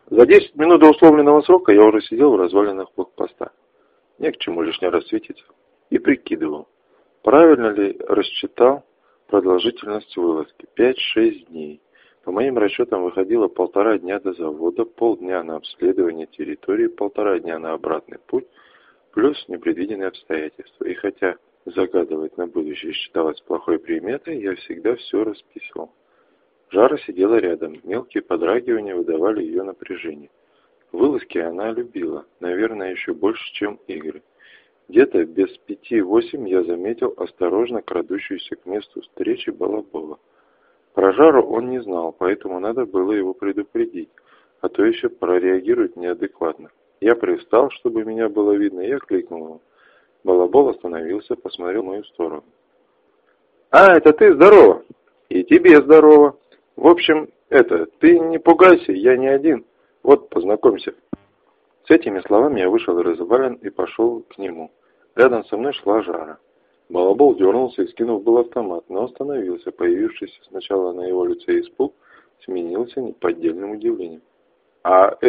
За 10 минут до условленного срока я уже сидел в развалинах блокпоста. Не к чему лишний раз светиться. И прикидывал, правильно ли рассчитал продолжительность вылазки. 5-6 дней. По моим расчетам выходило 1,5 дня до завода, полдня на обследование территории, 1,5 дня на обратный путь, плюс непредвиденные обстоятельства. И хотя загадывать на будущее считалось плохой приметой, я всегда все расписывал. Жара сидела рядом, мелкие подрагивания выдавали ее напряжение. Вылазки она любила, наверное, еще больше, чем игры. Где-то без 5-8 я заметил осторожно крадущуюся к месту встречи Балабола. Про Жару он не знал, поэтому надо было его предупредить, а то еще прореагирует неадекватно. Я привстал, чтобы меня было видно, и я кликнул его. Балабол остановился, посмотрел в мою сторону. «А, это ты, здорово!» «И тебе здорово!» «В общем, ты не пугайся, я не один. Вот, познакомься». С этими словами я вышел из развалин и пошел к нему. Рядом со мной шла Жара. Балабол дернулся и скинул был автомат, но остановился. Появившийся сначала на его лице испуг сменился неподдельным удивлением. «А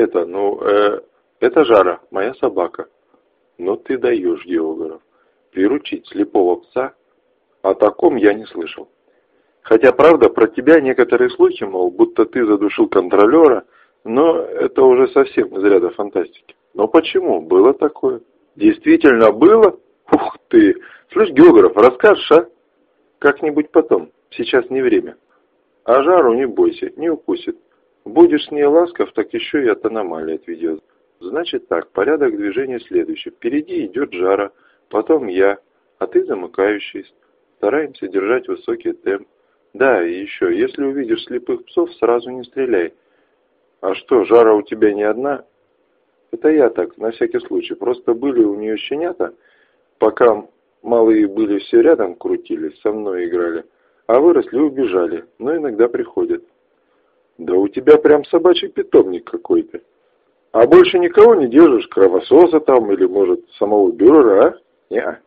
это Жара, моя собака». «Ну ты даешь, географ. Приручить слепого пса? О таком я не слышал. Хотя, правда, про тебя некоторые слухи, мол, будто ты задушил контролера, но это уже совсем из ряда фантастики». «Но почему? Было такое». «Действительно было? Ух ты! Слышь, географ, расскажешь, а?» «Как-нибудь потом. Сейчас не время. А Жару не бойся, не укусит. Будешь с ней ласков, так еще и от аномалии отведет. Значит так, порядок движения следующий. Впереди идет Жара, потом я, а ты замыкающий. Стараемся держать высокий темп. Да, и еще, если увидишь слепых псов, сразу не стреляй». «А что, Жара у тебя не одна?» «Это я так, на всякий случай. Просто были у нее щенята, пока малые были все рядом крутились, со мной играли, а выросли и убежали, но иногда приходят». «Да у тебя прям собачий питомник какой-то. А больше никого не держишь, кровососа там или, может, самого бюрера, а?» «Не-а».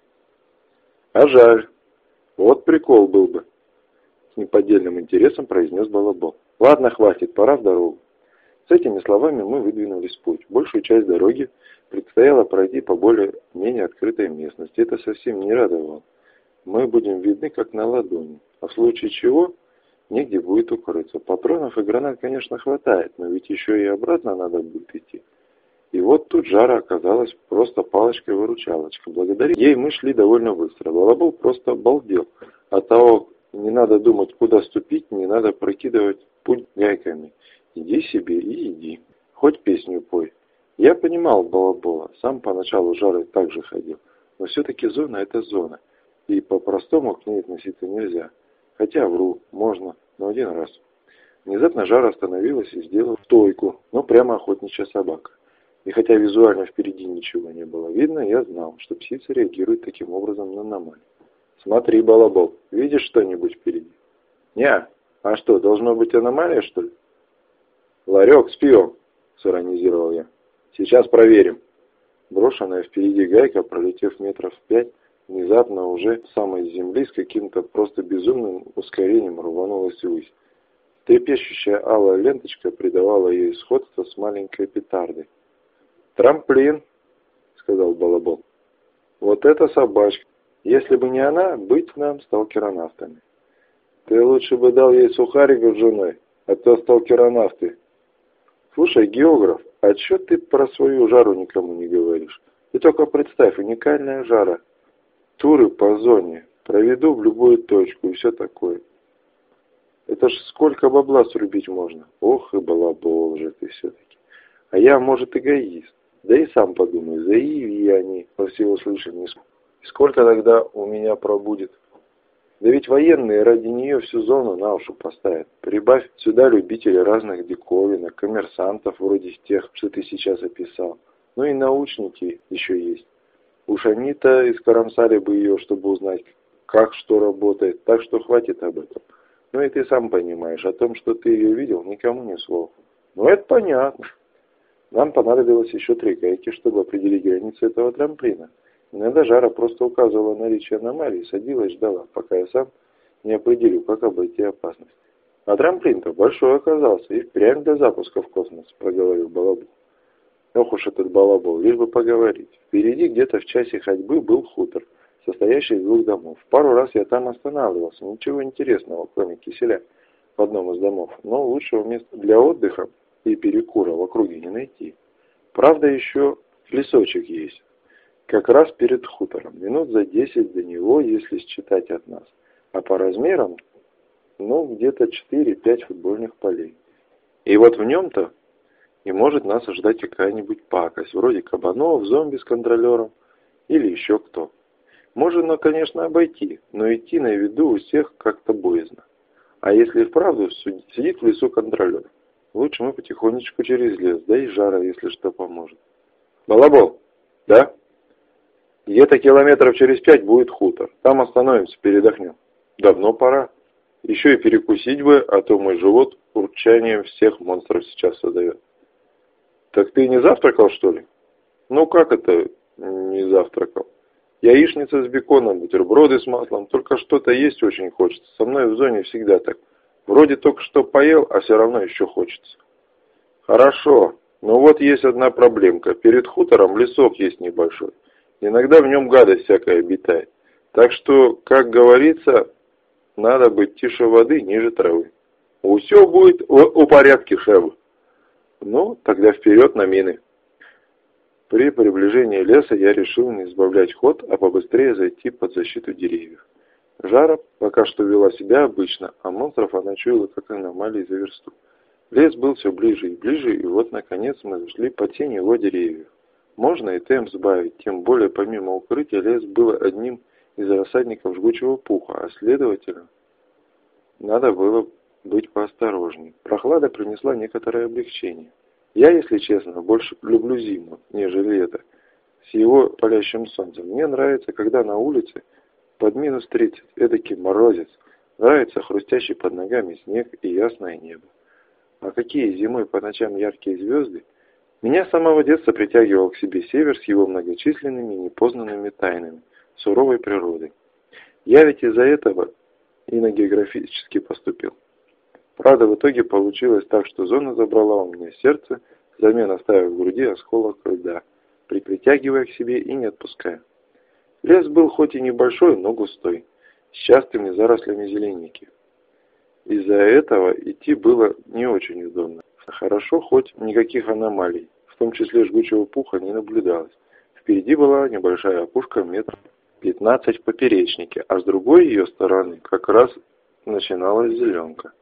«А жаль. Вот прикол был бы», — с неподдельным интересом произнес Балабол. «Ладно, хватит, пора в дорогу». С этими словами мы выдвинулись в путь. Большую часть дороги предстояло пройти по более-менее открытой местности. Это совсем не радовало. Мы будем видны как на ладони, а в случае чего негде будет укрыться. Патронов и гранат, конечно, хватает, но ведь еще и обратно надо будет идти. И вот тут Жара оказалась просто палочкой-выручалочкой. Благодаря ей мы шли довольно быстро. Балабол просто обалдел. От того, не надо думать, куда ступить, не надо прокидывать путь гайками. Иди себе и иди. Хоть песню пой. Я понимал Балабола. Сам поначалу Жары так же ходил. Но все-таки зона — это зона. И по-простому к ней относиться нельзя. Хотя вру, можно, но один раз. Внезапно Жара остановилась и сделала стойку, но прямо охотничья собака. И хотя визуально впереди ничего не было видно, я знал, что птица реагирует таким образом на аномалию. «Смотри, Балабол, видишь что-нибудь впереди?» «Не, а что, должно быть аномалия, что ли?» «Ларек с пивом», — сиронизировал я. «Сейчас проверим». Брошенная впереди гайка, пролетев метров 5, внезапно уже с самой земли с каким-то просто безумным ускорением рванулась ввысь. Трепещущая алая ленточка придавала ей сходство с маленькой петардой. «Трамплин», — сказал Балабол. «Вот это собачка. Если бы не она, быть нам сталкеронавтами». «Ты лучше бы дал ей сухариков с женой, а то сталкеронавты». «Слушай, географ, а чё ты про свою Жару никому не говоришь? Ты только представь, уникальная Жара. Туры по зоне, проведу в любую точку и все такое. Это ж сколько бабла срубить можно. Ох и Балабол же ты все-таки. А я, может, эгоист. Да и сам подумай, заиви они во всеуслышание. Сколько тогда у меня пробудет? Да ведь военные ради нее всю зону на уши поставят. Прибавь сюда любителей разных диковинок, коммерсантов вроде тех, что ты сейчас описал. Ну и научники еще есть. Уж они-то искоромсали бы ее, чтобы узнать, как что работает. Так что хватит об этом. Ну и ты сам понимаешь, о том, что ты ее видел, никому ни слова. Ну это понятно. Нам понадобилось еще 3 гайки, чтобы определить границы этого трамплина. Иногда Жара просто указывала наличие аномалии, садилась и ждала, пока я сам не определю, как обойти опасность. А трамплин-то большой оказался, и впрямь для запуска в космос, проговорил Балабол. Ох уж этот Балабол, лишь бы поговорить. Впереди где-то в часе ходьбы был хутор, состоящий из 2 домов. Пару раз я там останавливался, ничего интересного, кроме киселя в одном из домов, но лучшего места для отдыха и перекура в округе не найти. Правда, еще лесочек есть, как раз перед хутором, минут за 10 до него, если считать от нас. А по размерам, где-то 4-5 футбольных полей. И вот в нем-то и может нас ожидать какая-нибудь пакость, вроде кабанов, зомби с контролером или еще кто. Можно, конечно, обойти, но идти на виду у всех как-то боязно. А если вправду сидит в лесу контролер, лучше мы потихонечку через лес, да и жара, если что, поможет. Балабол, да? Где-то километров через 5 будет хутор. Там остановимся, передохнем. Давно пора. Еще и перекусить бы, а то мой живот урчанием всех монстров сейчас создает. Так ты не завтракал, что ли? Ну как это не завтракал? Яичница с беконом, бутерброды с маслом. Только что-то есть очень хочется. Со мной в зоне всегда так. Вроде только что поел, а все равно еще хочется. Хорошо. Но вот есть одна проблемка. Перед хутором лесок есть небольшой. Иногда в нем гадость всякая обитает. Так что, как говорится, надо быть тише воды, ниже травы. Все будет у порядке, шеф. Ну, тогда вперед на мины. При приближении леса я решил не сбавлять ход, а побыстрее зайти под защиту деревьев. Жара пока что вела себя обычно, а монстров она чуяла как аномалии за версту. Лес был все ближе и ближе, и вот наконец мы зашли под тень его деревьев. Можно и темп сбавить, тем более помимо укрытия лес был одним из рассадников жгучего пуха, а следовательно, надо было быть поосторожней. Прохлада принесла некоторое облегчение. Я, если честно, больше люблю зиму, нежели лето, с его палящим солнцем. Мне нравится, когда на улице под минус 30, эдакий морозец, нравится хрустящий под ногами снег и ясное небо. А какие зимой по ночам яркие звезды! Меня с самого детства притягивал к себе север с его многочисленными непознанными тайнами, суровой природой. Я ведь из-за этого и на географически поступил. Правда, в итоге получилось так, что зона забрала у меня сердце, взамен оставив в груди осколок льда, притягивая к себе и не отпуская. Лес был хоть и небольшой, но густой, с частыми зарослями зеленики. Из-за этого идти было не очень удобно. Хорошо, хоть никаких аномалий, в том числе жгучего пуха, не наблюдалось. Впереди была небольшая опушка метров 15 в поперечнике, а с другой ее стороны как раз начиналась зеленка.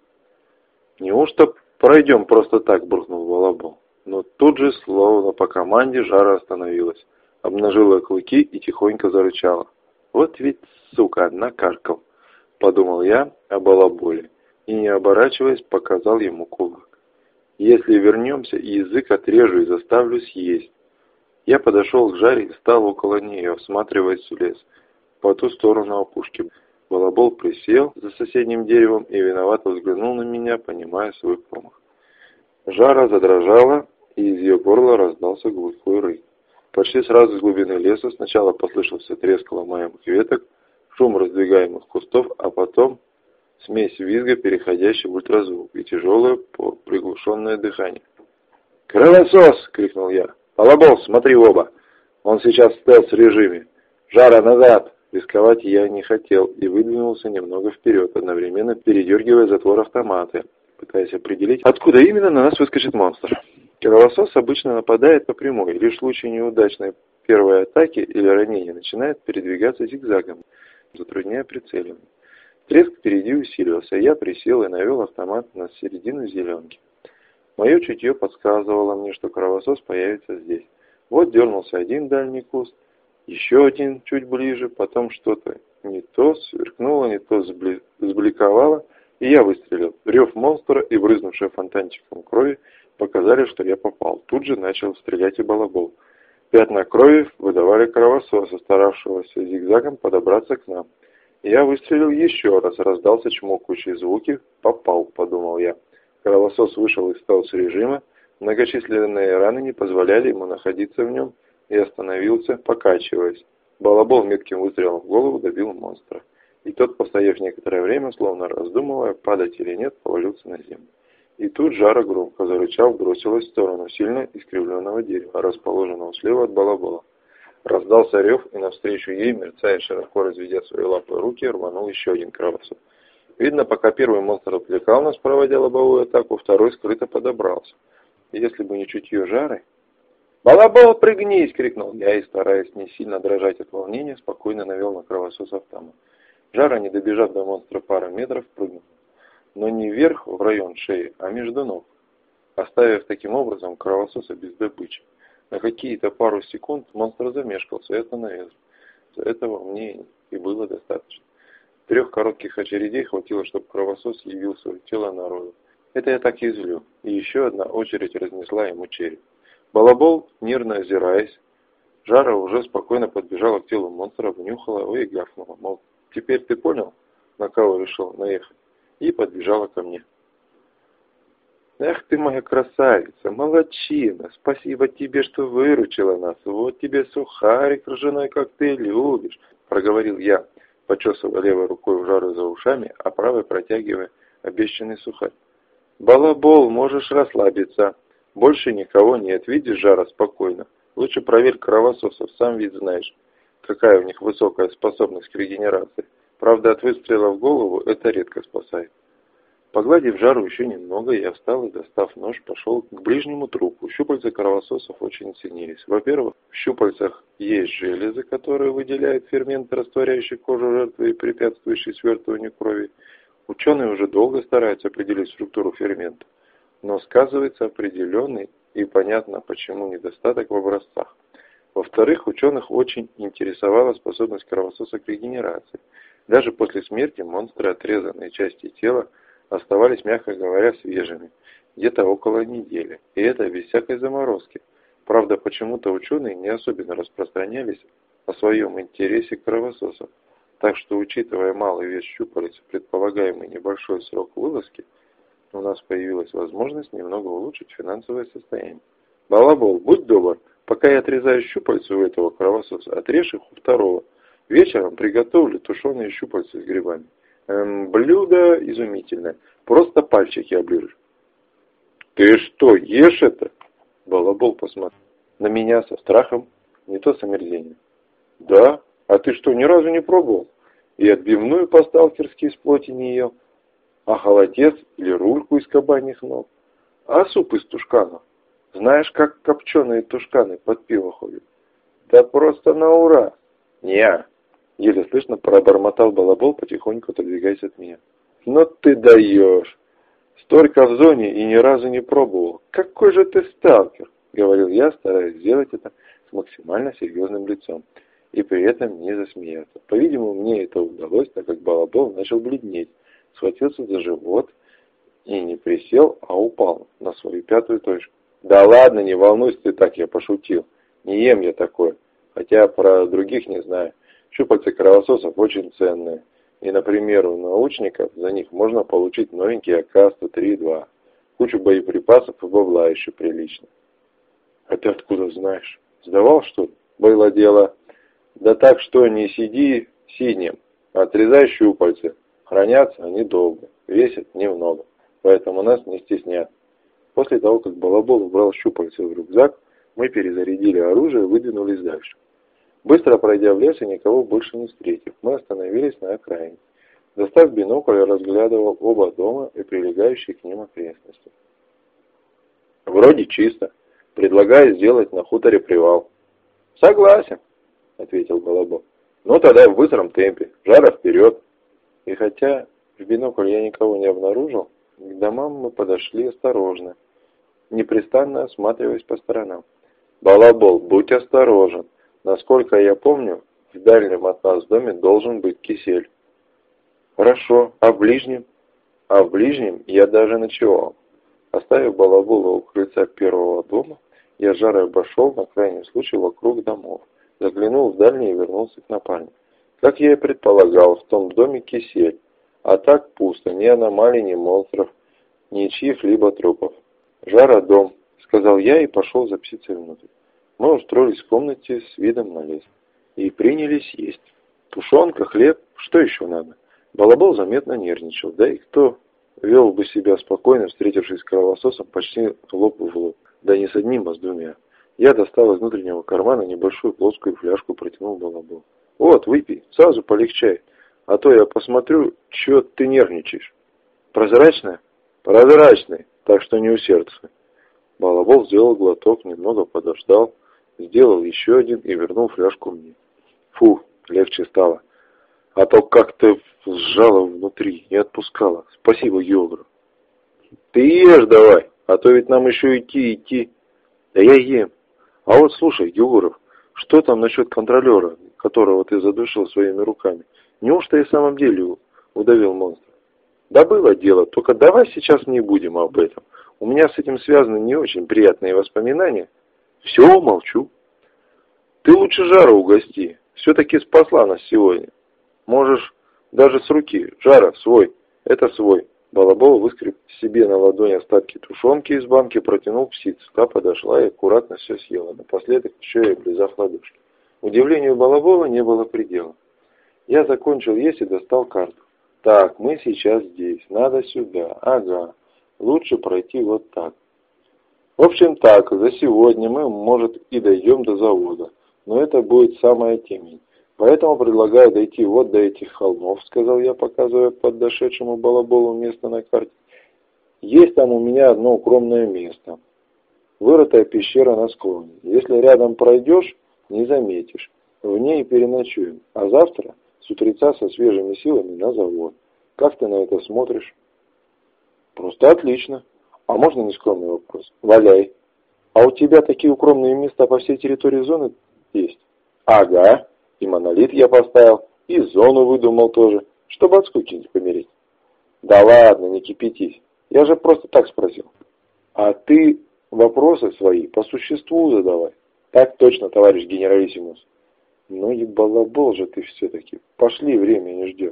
«Неужто пройдем просто так?» – буркнул Балабол. Но тут же, словно по команде, Жара остановилась, обнажила клыки и тихонько зарычала. «Вот ведь, сука, накаркал!» – подумал я о Балаболе и, не оборачиваясь, показал ему кулак. «Если вернемся, язык отрежу и заставлю съесть». Я подошел к Жаре и стал около нее, всматриваясь в лес, по ту сторону опушки. Балабол присел за соседним деревом и виновато взглянул на меня, понимая свой промах. Жара задрожала, и из ее горла раздался глухой рык. Почти сразу из глубины леса сначала послышался треск ломаемых веток, шум раздвигаемых кустов, а потом смесь визга, переходящая в ультразвук, и тяжелое приглушенное дыхание. «Кровосос!» — крикнул я. «Балабол, смотри в оба! Он сейчас в стелс-режиме! Жара, назад!» Рисковать я не хотел и выдвинулся немного вперед, одновременно передергивая затвор автомата, пытаясь определить, откуда именно на нас выскочит монстр. Кровосос обычно нападает по прямой, лишь в случае неудачной первой атаки или ранения начинает передвигаться зигзагом, затрудняя прицеливание. Треск впереди усилился, я присел и навел автомат на середину зеленки. Мое чутье подсказывало мне, что кровосос появится здесь. Вот дернулся один дальний куст, еще один чуть ближе, потом что-то не то сверкнуло, не то сбликовало, и я выстрелил. Рев монстра и брызнувшая фонтанчиком крови показали, что я попал. Тут же начал стрелять и Балабол. Пятна крови выдавали кровососа, старавшегося зигзагом подобраться к нам. Я выстрелил еще раз, раздался чмокающие звуки. «Попал», — подумал я. Кровосос вышел из стелс-режима, многочисленные раны не позволяли ему находиться в нем, и остановился, покачиваясь. Балабол метким выстрелом в голову добил монстра. И тот, постояв некоторое время, словно раздумывая, падать или нет, повалился на землю. И тут Жара, громко зарычав, бросилась в сторону сильно искривленного дерева, расположенного слева от балабола. Раздался рев, и навстречу ей, мерцая, широко разведя свои лапы и руки, рванул еще один кровосос. Видно, пока первый монстр отвлекал нас, проводя лобовую атаку, второй скрыто подобрался. И если бы не чутье Жары... «Балабол, прыгнись!» — крикнул я, и, стараясь не сильно дрожать от волнения, спокойно навел на кровосос автомат. Жара, не добежав до монстра пары метров, прыгнул. Но не вверх, в район шеи, а между ног, оставив таким образом кровососа без добычи. На какие-то пару секунд монстр замешкался и остановился. Этого мне и было достаточно. 3 коротких очередей хватило, чтобы кровосос явил свое тело народу. Это я так извлек, и еще одна очередь разнесла ему череп. Балабол, нервно озираясь, Жара уже спокойно подбежала к телу монстра, внюхала и гавкнула, мол, теперь ты понял, на кого решил наехать, и подбежала ко мне. «Эх ты моя красавица, молодчина, спасибо тебе, что выручила нас, вот тебе сухарик ржаной, как ты любишь», проговорил я, почесывая левой рукой у Жары за ушами, а правой протягивая обещанный сухарь. «Балабол, можешь расслабиться, больше никого нет, видишь, Жара, спокойно, лучше проверь кровососов, сам ведь знаешь, какая у них высокая способность к регенерации, правда от выстрела в голову это редко спасает». Погладив Жару еще немного, я встал и, достав нож, пошел к ближнему трупу. Щупальца кровососов очень ценились. Во-первых, в щупальцах есть железы, которые выделяют ферменты, растворяющие кожу жертвы и препятствующие свертыванию крови. Ученые уже долго стараются определить структуру фермента, но сказывается определенный и понятно, почему недостаток в образцах. Во-вторых, ученых очень интересовала способность кровососа к регенерации. Даже после смерти монстры отрезанные части тела оставались, мягко говоря, свежими, где-то около недели, и это без всякой заморозки. Правда, почему-то ученые не особенно распространялись о своем интересе к кровососам, так что, учитывая малый вес щупалец и предполагаемый небольшой срок вылазки, у нас появилась возможность немного улучшить финансовое состояние. «Балабол, будь добр, пока я отрезаю щупальца у этого кровососа, отрежь их у второго. Вечером приготовлю тушеные щупальца с грибами. Блюдо изумительное. Просто пальчики оближешь». «Ты что, ешь это?» Балабол посмотрел на меня со страхом, не то с омерзением. «Да? А ты что, ни разу не пробовал? И отбивную по-сталкерски из плоти не ел? А холодец или рульку из кабаньих ног? А суп из тушканов? Знаешь, как копченые тушканы под пиво ходят? Да просто на ура!» «Не-а!» Еле слышно пробормотал Балабол, потихоньку отодвигаясь от меня. «Но ты даешь! Столько в зоне и ни разу не пробовал. Какой же ты сталкер!» Говорил я, стараясь сделать это с максимально серьезным лицом и при этом не засмеяться. По-видимому, мне это удалось, так как Балабол начал бледнеть, схватился за живот и не присел, а упал на свою 5-ю точку. «Да ладно, не волнуйся ты так, я пошутил. Не ем я такое, хотя про других не знаю. Щупальца кровососов очень ценные. И, например, у научников за них можно получить новенький АК-103-2. Кучу боеприпасов и бабла еще прилично». «А ты откуда знаешь? Сдавал, что ли?» «Было дело. Да так что не сиди сиднем, отрезай щупальца. Хранятся они долго, весят немного, поэтому нас не стеснят». После того, как Балабол убрал щупальца в рюкзак, мы перезарядили оружие и выдвинулись дальше. Быстро пройдя в лес и никого больше не встретив, мы остановились на окраине. Достав бинокль, я разглядывал оба дома и прилегающие к ним окрестности. «Вроде чисто. Предлагаю сделать на хуторе привал». «Согласен», — ответил Балабол. «Ну тогда в быстром темпе. Жара вперед». И хотя в бинокль я никого не обнаружил, к домам мы подошли осторожно, непрестанно осматриваясь по сторонам. «Балабол, будь осторожен. Насколько я помню, в дальнем от нас доме должен быть кисель». «Хорошо. А в ближнем?» «А в ближнем я даже ночевал». Оставив Балабола у крыльца первого дома, я Жарой обошел на крайний случай вокруг домов, заглянул в дальний и вернулся к напарнику. Как я и предполагал, в том доме кисель, а так пусто, ни аномалий, ни монстров, ни чьих-либо трупов. «Жара, дом», — сказал я и пошел за птицей внутрь. Мы устроились в комнате с видом на лес и принялись есть. Тушенка, хлеб, что еще надо? Балабол заметно нервничал, да и кто вел бы себя спокойно, встретившись с кровососом почти лоб в лоб, да не с одним, а с двумя. Я достал из внутреннего кармана небольшую плоскую фляжку, протянул Балабол. Вот, выпей, сразу полегчает, а то я посмотрю, чё ты нервничаешь. Прозрачная? Прозрачная, так что не усердствуй. Балабол сделал глоток, немного подождал, сделал еще один и вернул фляжку мне. Фу, легче стало. А то как-то сжало внутри, не отпускало. Спасибо, географ. Ты ешь давай, а то ведь нам еще идти. Да я ем. А вот слушай, географ, что там насчет контролера, которого ты задушил своими руками? Неужто и в самом деле удавил монстра? Да было дело, только давай сейчас не будем об этом. У меня с этим связаны не очень приятные воспоминания. Все, молчу. Ты лучше Жара угости. Все-таки спасла нас сегодня. Можешь даже с руки. Жара, свой. Это свой. Балабол выскреб себе на ладони остатки тушенки из банки, протянул птицу. Та подошла и аккуратно все съела. Напоследок еще и облизав ладошки. Удивлению Балабола не было предела. Я закончил есть и достал карту. Так, мы сейчас здесь. Надо сюда. Ага. Лучше пройти вот так. В общем так, за сегодня мы, может, и дойдем до завода. Но это будет самая темень. Поэтому предлагаю дойти вот до этих холмов, сказал я, показывая подошедшему Балаболу место на карте. Есть там у меня одно укромное место. Вырытая пещера на склоне. Если рядом пройдешь, не заметишь. В ней переночуем. А завтра с утреца со свежими силами на завод. Как ты на это смотришь? Просто отлично. А можно нескромный вопрос? Валяй. А у тебя такие укромные места по всей территории зоны есть? Ага. И монолит я поставил, и зону выдумал тоже, чтобы от скуки не помереть. Да ладно, не кипятись. Я же просто так спросил. А ты вопросы свои по существу задавай. Так точно, товарищ генералиссимус. Ну и балабол же ты все-таки. Пошли, время не ждет.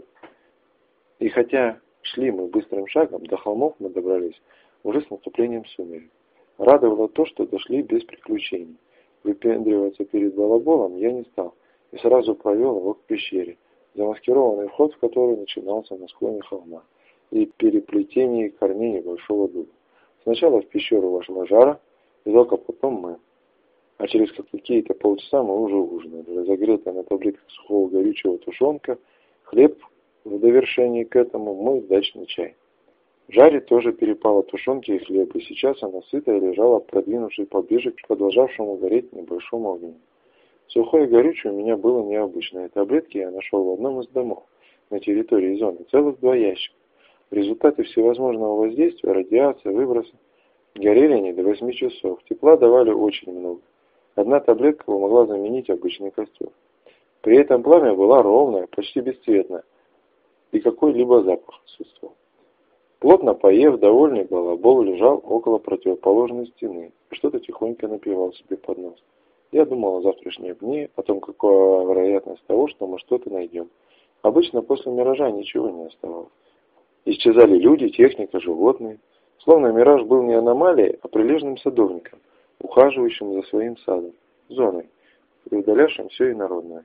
И хотя шли мы быстрым шагом, до холмов мы добрались уже с наступлением сумерек. Радовало то, что дошли без приключений. Выпендриваться перед балаболом я не стал. И сразу провел его к пещере, замаскированный вход в который начинался на склоне холма и переплетении корней небольшого дуба. Сначала в пещеру вошла Жара, и только потом мы. А через какие-то полчаса мы уже ужинали. Разогретая на таблетках сухого горючего тушенка, хлеб в довершении к этому мой дачный чай. Жаре тоже перепало тушенки и хлеб, и сейчас она сытая лежала, продвинувшись поближе к продолжавшему гореть небольшому огню. Сухое горючее у меня было необычное. Таблетки я нашел в одном из домов на территории зоны. Целых 2 ящика. В результате всевозможного воздействия, радиации, выброса горели они до 8 часов. Тепла давали очень много. Одна таблетка могла заменить обычный костер. При этом пламя было ровное, почти бесцветное. И какой-либо запах отсутствовал. Плотно поев, довольный балабол лежал около противоположной стены и что-то тихонько напевал себе под нос. Я думал о завтрашнем дне, о том, какая вероятность того, что мы что-то найдем. Обычно после миража ничего не оставалось. Исчезали люди, техника, животные. Словно мираж был не аномалией, а прилежным садовником, ухаживающим за своим садом, зоной, и удалявшим все инородное.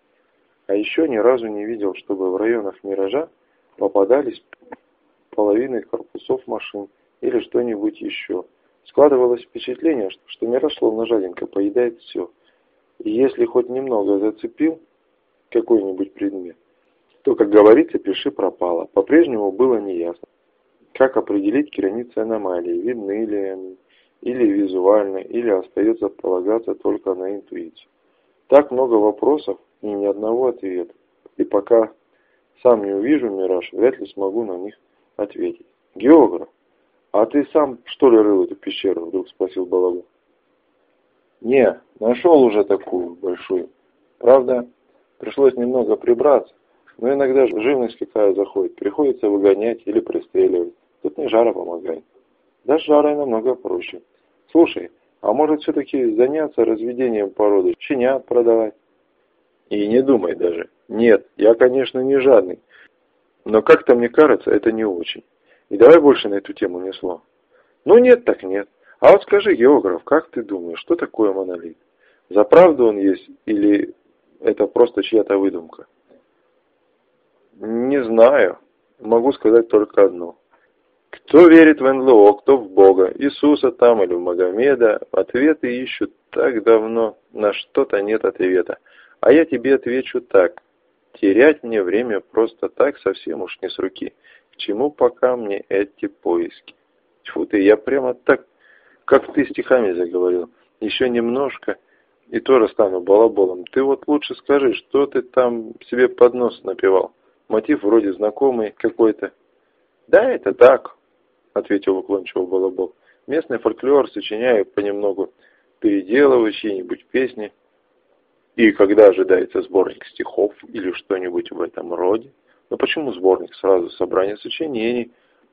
А еще ни разу не видел, чтобы в районах миража попадались половины корпусов машин или что-нибудь еще. Складывалось впечатление, что мираж словно жадинка поедает все. И если хоть немного зацепил какой-нибудь предмет, то, как говорится, пиши пропало. По-прежнему было неясно, как определить границы аномалии, видны ли они, или визуально, или остается полагаться только на интуицию. Так много вопросов и ни одного ответа. И пока сам не увижу мираж, вряд ли смогу на них ответить. Географ, а ты сам, что ли, рыл эту пещеру? Вдруг спросил Балабол. Не, нашел уже такую большую. Правда, пришлось немного прибраться, но иногда живность какая заходит, приходится выгонять или пристреливать. Тут не Жара помогает. Да с Жарой намного проще. Слушай, а может все-таки заняться разведением породы, щенят продавать? И не думай даже. Нет, я, конечно, не жадный, но как-то мне кажется, это не очень. И давай больше на эту тему ни слова. Ну нет, так нет. А вот скажи, географ, как ты думаешь, что такое монолит? За правду он есть или это просто чья-то выдумка? Не знаю. Могу сказать только одно. Кто верит в НЛО, кто в Бога, Иисуса там или в Магомеда, ответы ищут так давно, на что-то нет ответа. А я тебе отвечу так. Терять мне время просто так совсем уж не с руки. К чему пока мне эти поиски? Тьфу ты, я прямо так, как ты стихами заговорил. Еще немножко, и тоже стану балаболом. Ты вот лучше скажи, что ты там себе под нос напевал? Мотив вроде знакомый какой-то. Да, это так, ответил уклончиво Балабол. Местный фольклор сочиняю понемногу, переделываю чьи-нибудь песни. И когда ожидается сборник стихов или что-нибудь в этом роде? Ну почему сборник? Сразу собрание сочинений,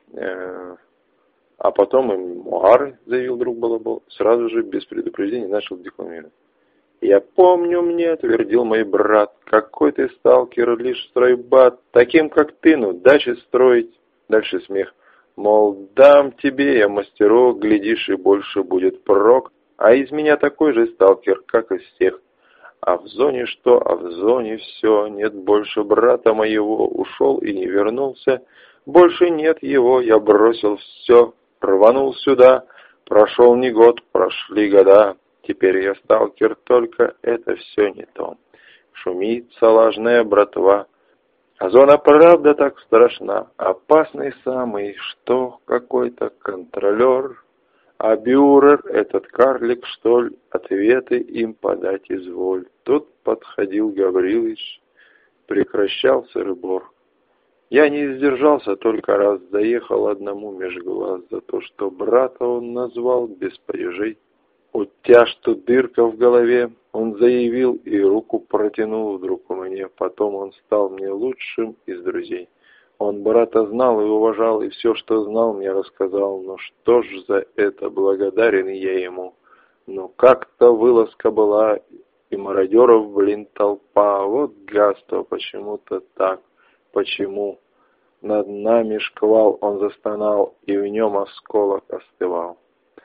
а потом и мемуары, заявил друг Балабол. Сразу же, без предупреждения, начал декламировать. «Я помню, мне твердил мой брат, какой ты сталкер, лишь стройбат, таким, как ты, ну, дачи строить». Дальше смех. Мол, дам тебе я мастерок, глядишь, и больше будет прок, а из меня такой же сталкер, как из всех. А в зоне что? А в зоне все, нет больше брата моего, ушел и не вернулся. Больше нет его, я бросил все, рванул сюда, прошел не год, прошли года. Теперь я сталкер, только это все не то. Шумит салажная братва. А зона правда так страшна, опасный самый, что какой-то контролер. А бюрер, этот карлик, что ли, ответы им подать изволь. Тут подходил Гаврилыч, прекращал сыр-бор. Я не сдержался, только раз заехал одному меж глаз за то, что брата он назвал без падежей. У тебя что дырка в голове, он заявил и руку протянул вдруг мне. Потом он стал мне лучшим из друзей. Он брата знал и уважал, и все, что знал, мне рассказал. Ну что ж за это благодарен я ему. Ну как-то вылазка была, и мародеров, блин, толпа. Вот гадство, почему-то так. Почему? Над нами шквал, он застонал, и в нем осколок остывал.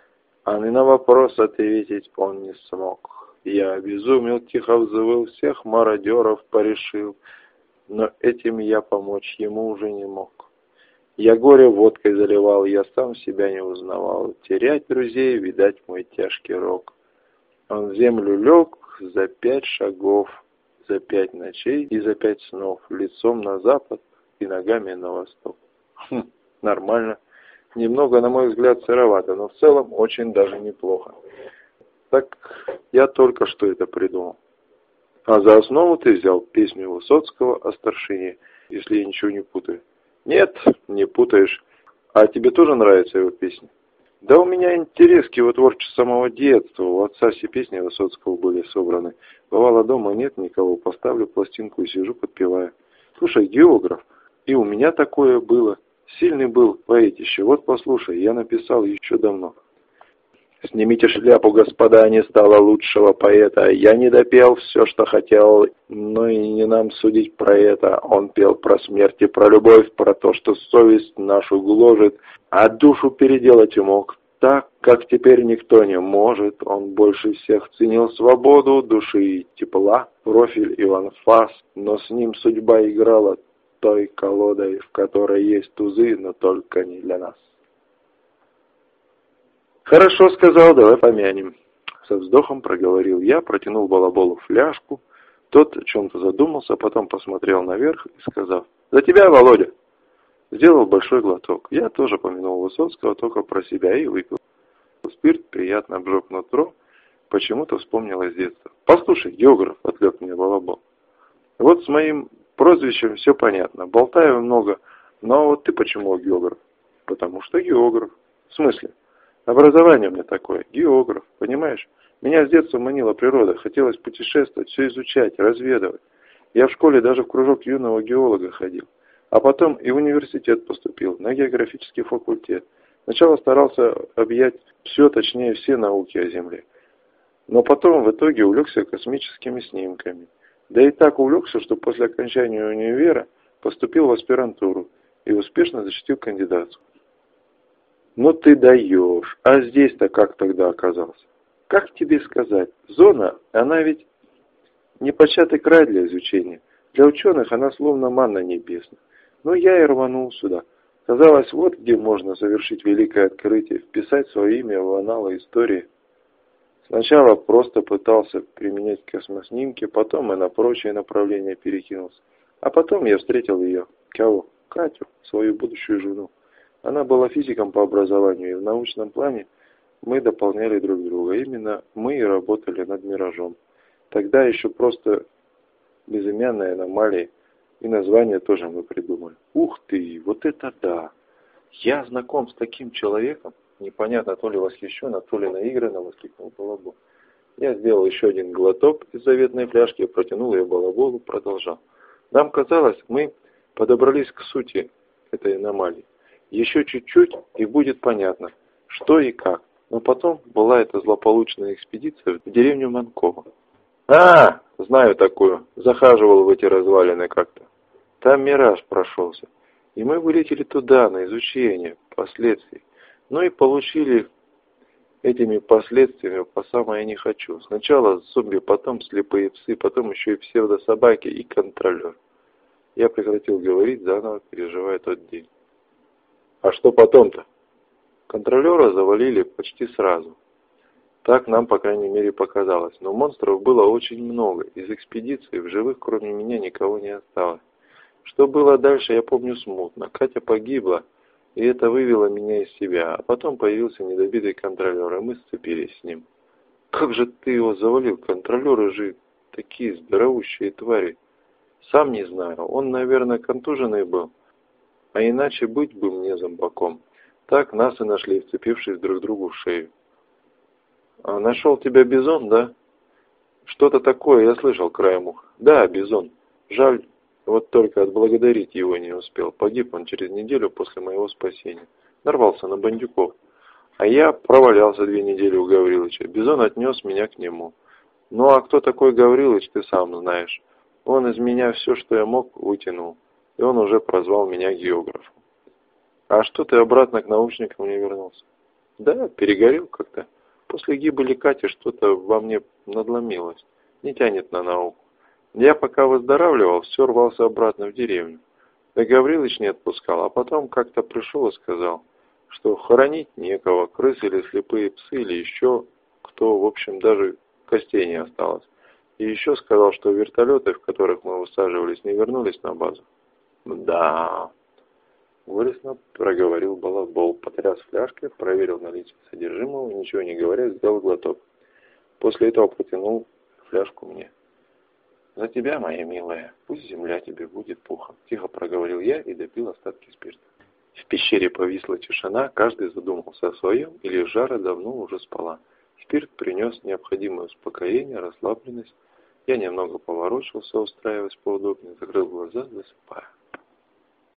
А на вопрос ответить он не смог. Я обезумел, тихо взвыл, всех мародеров порешил. Но этим я помочь ему уже не мог. Я горе водкой заливал, я сам себя не узнавал. Терять друзей, видать, мой тяжкий рок. Он в землю лег за 5 шагов, за 5 ночей и за 5 снов, лицом на запад и ногами на восток. Нормально. Немного, на мой взгляд, сыровато, но в целом очень даже неплохо. Так я только что это придумал. А за основу ты взял песню Высоцкого о старшине, если я ничего не путаю. Нет, не путаешь. А тебе тоже нравятся его песни? Да у меня интерес к его творчеству с самого детства. У отца все песни Высоцкого были собраны. Бывало, дома нет никого, поставлю пластинку и сижу, подпеваю. Слушай, географ, и у меня такое было. Сильный был поэтище. Вот послушай, я написал еще давно. Снимите шляпу, господа, не стало лучшего поэта. Я не допел все, что хотел, но и не нам судить про это. Он пел про смерть и про любовь, про то, что совесть нашу гложет, а душу переделать мог так, как теперь никто не может. Он больше всех ценил свободу души и тепла, профиль Иван Фас, но с ним судьба играла той колодой, в которой есть тузы, но только не для нас. «Хорошо, — сказал, — давай помянем». Со вздохом проговорил я, протянул Балаболу фляжку. Тот о чем-то задумался, потом посмотрел наверх и сказал: «За тебя, Володя!» Сделал большой глоток. Я тоже помянул Высоцкого, только про себя, и выпил. Спирт приятно обжег нутро, почему-то вспомнилось детство. «Послушай, географ, — отвлек меня Балабол, — вот с моим прозвищем все понятно, болтаю много, но вот ты почему географ?» «Потому что географ». «В смысле?» «Образование у меня такое, географ, понимаешь? Меня с детства манила природа, хотелось путешествовать, все изучать, разведывать. Я в школе даже в кружок юного геолога ходил. А потом и в университет поступил, на географический факультет. Сначала старался объять все, точнее все науки о Земле. Но потом в итоге увлекся космическими снимками. Да и так увлекся, что после окончания универа поступил в аспирантуру и успешно защитил кандидатскую. «Ну ты даешь, а здесь-то как тогда оказался?» «Как тебе сказать? Зона, она ведь не початый край для изучения. Для ученых она словно манна небесная. Но я и рванул сюда. Казалось, вот где можно совершить великое открытие, вписать свое имя в аналы истории. Сначала просто пытался применять космоснимки, потом и на прочие направления перекинулся. А потом я встретил ее. Кого? Катю, свою будущую жену. Она была физиком по образованию, и в научном плане мы дополняли друг друга. Именно мы и работали над «Миражом». Тогда еще просто безымянной аномалии, и название тоже мы придумали. Ух ты, вот это да! Я знаком с таким человеком. Непонятно, то ли восхищенно, то ли наигранно воскликнул Балабол. Я сделал еще один глоток из заветной фляжки, протянул ее Балаболу, продолжал. Нам казалось, мы подобрались к сути этой аномалии. Еще чуть-чуть, и будет понятно, что и как. Но потом была эта злополучная экспедиция в деревню Манково. Знаю такую. Захаживал в эти развалины как-то. Там «Мираж» прошелся. И мы вылетели туда на изучение последствий. Ну и получили этими последствиями по самое не хочу. Сначала зомби, потом слепые псы, потом еще и псевдособаки и контролер. Я прекратил говорить, заново переживая тот день. А что потом-то? Контролера завалили почти сразу. Так нам, по крайней мере, показалось. Но монстров было очень много. Из экспедиции в живых, кроме меня, никого не осталось. Что было дальше, я помню смутно. Катя погибла, и это вывело меня из себя. А потом появился недобитый контролер, и мы сцепились с ним. Как же ты его завалил? Контролеры же такие здоровущие твари. Сам не знаю. Он, наверное, контуженный был. А иначе быть бы мне зомбаком. Так нас и нашли, вцепившись друг другу в шею. А нашел тебя Бизон, да? Что-то такое я слышал краем уха. Да, Бизон. Жаль, вот только отблагодарить его не успел. Погиб он через неделю после моего спасения. Нарвался на бандюков. А я провалялся 2 недели у Гаврилыча. Бизон отнес меня к нему. Ну а кто такой Гаврилыч, ты сам знаешь. Он из меня все, что я мог, вытянул. И он уже прозвал меня географом. А что ты обратно к научникам не вернулся? Да, перегорел как-то. После гибели Кати что-то во мне надломилось. Не тянет на науку. Я пока выздоравливал, все рвался обратно в деревню. Да Гаврилыч не отпускал, а потом как-то пришел и сказал, что хоронить некого, крысы или слепые псы, или еще кто, в общем, даже костей не осталось. И еще сказал, что вертолеты, в которых мы высаживались, не вернулись на базу. Да, горестно проговорил Балабол, потряс фляжкой, проверил наличие содержимого, ничего не говоря, сделал глоток. После этого протянул фляжку мне. «За тебя, моя милая, пусть земля тебе будет пухом», — тихо проговорил я и допил остатки спирта. В пещере повисла тишина, каждый задумался о своем, или Жара давно уже спала. Спирт принес необходимое успокоение, расслабленность. Я немного поворочился, устраиваясь поудобнее, закрыл глаза, засыпая.